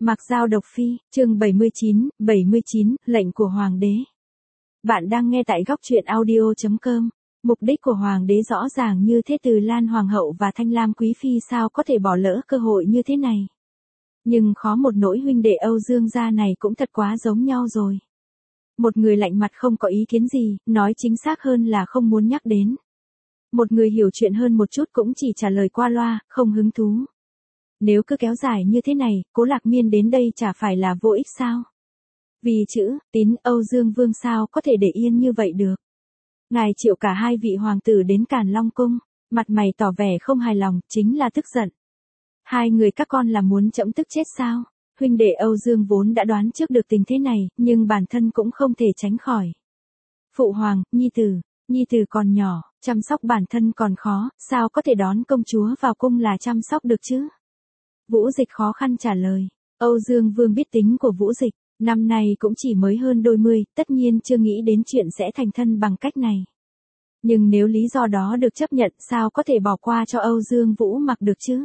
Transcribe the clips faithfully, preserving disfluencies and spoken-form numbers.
Mặc Dao độc phi, chương bảy mươi chín, bảy mươi chín, lệnh của Hoàng đế. Bạn đang nghe tại góc truyện audio chấm com. Mục đích của Hoàng đế rõ ràng như thế, Từ Lan Hoàng hậu và Thanh Lam Quý phi sao có thể bỏ lỡ cơ hội như thế này. Nhưng khó một nỗi huynh đệ Âu Dương gia này cũng thật quá giống nhau rồi. Một người lạnh mặt không có ý kiến gì, nói chính xác hơn là không muốn nhắc đến. Một người hiểu chuyện hơn một chút cũng chỉ trả lời qua loa, không hứng thú. Nếu cứ kéo dài như thế này, Cố Lạc Miên đến đây chả phải là vô ích sao? Vì chữ, tín, Âu Dương Vương sao có thể để yên như vậy được? Ngài triệu cả hai vị hoàng tử đến Càn Long Cung, mặt mày tỏ vẻ không hài lòng, chính là tức giận. Hai người các con là muốn trẫm tức chết sao? Huynh đệ Âu Dương vốn đã đoán trước được tình thế này, nhưng bản thân cũng không thể tránh khỏi. Phụ hoàng, nhi tử, nhi tử còn nhỏ, chăm sóc bản thân còn khó, sao có thể đón công chúa vào cung là chăm sóc được chứ? Vũ Dịch khó khăn trả lời. Âu Dương Vương biết tính của Vũ Dịch, năm nay cũng chỉ mới hơn đôi mươi, tất nhiên chưa nghĩ đến chuyện sẽ thành thân bằng cách này. Nhưng nếu lý do đó được chấp nhận, sao có thể bỏ qua cho Âu Dương Vũ Mặc được chứ?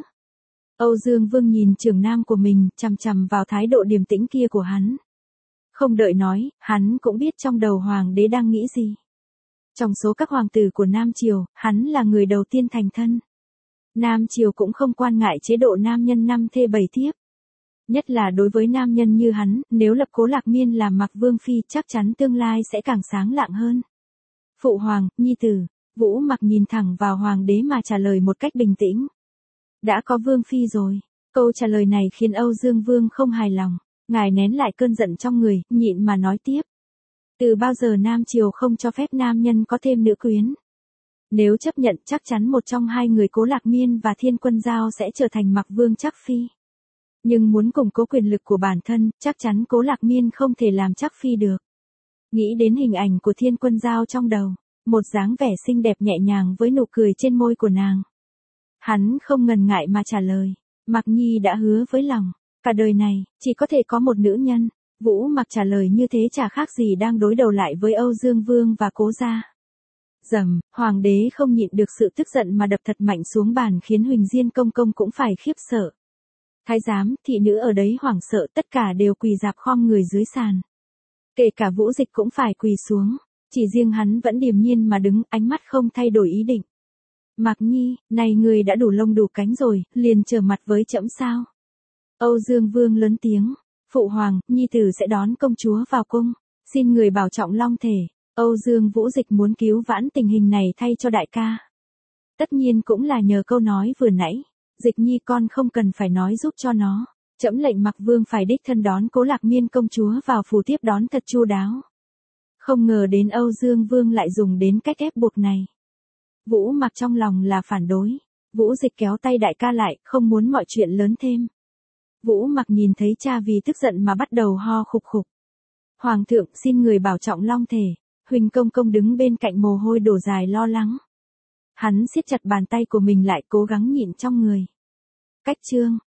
Âu Dương Vương nhìn trưởng nam của mình, chằm chằm vào thái độ điềm tĩnh kia của hắn. Không đợi nói, hắn cũng biết trong đầu hoàng đế đang nghĩ gì. Trong số các hoàng tử của Nam Triều, hắn là người đầu tiên thành thân. Nam Triều cũng không quan ngại chế độ nam nhân năm thê bảy thiếp. Nhất là đối với nam nhân như hắn, nếu lập Cố Lạc Miên làm Mặc Vương phi chắc chắn tương lai sẽ càng sáng lạng hơn. Phụ hoàng, nhi tử, Vũ Mặc nhìn thẳng vào hoàng đế mà trả lời một cách bình tĩnh. Đã có Vương phi rồi. Câu trả lời này khiến Âu Dương Vương không hài lòng. Ngài nén lại cơn giận trong người, nhịn mà nói tiếp. Từ bao giờ Nam Triều không cho phép nam nhân có thêm nữ quyến? Nếu chấp nhận chắc chắn một trong hai người Cố Lạc Miên và Thiên Quân Giao sẽ trở thành Mặc Vương Trắc Phi. Nhưng muốn củng cố quyền lực của bản thân, chắc chắn Cố Lạc Miên không thể làm Trắc Phi được. Nghĩ đến hình ảnh của Thiên Quân Giao trong đầu, một dáng vẻ xinh đẹp nhẹ nhàng với nụ cười trên môi của nàng. Hắn không ngần ngại mà trả lời, Mặc Nhi đã hứa với lòng, cả đời này, chỉ có thể có một nữ nhân. Vũ Mặc trả lời như thế chả khác gì đang đối đầu lại với Âu Dương Vương và Cố gia. Dầm, hoàng đế không nhịn được sự tức giận mà đập thật mạnh xuống bàn khiến Huỳnh Diên công công cũng phải khiếp sợ. Thái giám, thị nữ ở đấy hoảng sợ, tất cả đều quỳ rạp khom người dưới sàn. Kể cả Vũ Dịch cũng phải quỳ xuống, chỉ riêng hắn vẫn điềm nhiên mà đứng, ánh mắt không thay đổi ý định. Mạc Nhi, này người đã đủ lông đủ cánh rồi, liền trở mặt với trẫm sao? Âu Dương Vương lớn tiếng, phụ hoàng, nhi tử sẽ đón công chúa vào cung, xin người bảo trọng long thể. Âu Dương Vũ Dịch muốn cứu vãn tình hình này thay cho đại ca. Tất nhiên cũng là nhờ câu nói vừa nãy, Dịch Nhi con không cần phải nói giúp cho nó. Trẫm lệnh Mặc Vương phải đích thân đón Cố Lạc Miên công chúa vào phủ tiếp đón thật chu đáo. Không ngờ đến Âu Dương Vương lại dùng đến cách ép buộc này. Vũ Mặc trong lòng là phản đối. Vũ Dịch kéo tay đại ca lại, không muốn mọi chuyện lớn thêm. Vũ Mặc nhìn thấy cha vì tức giận mà bắt đầu ho khục khục. Hoàng thượng xin người bảo trọng long thể. Huỳnh công công đứng bên cạnh mồ hôi đổ dài lo lắng. Hắn siết chặt bàn tay của mình lại cố gắng nhịn trong người. Cách chương.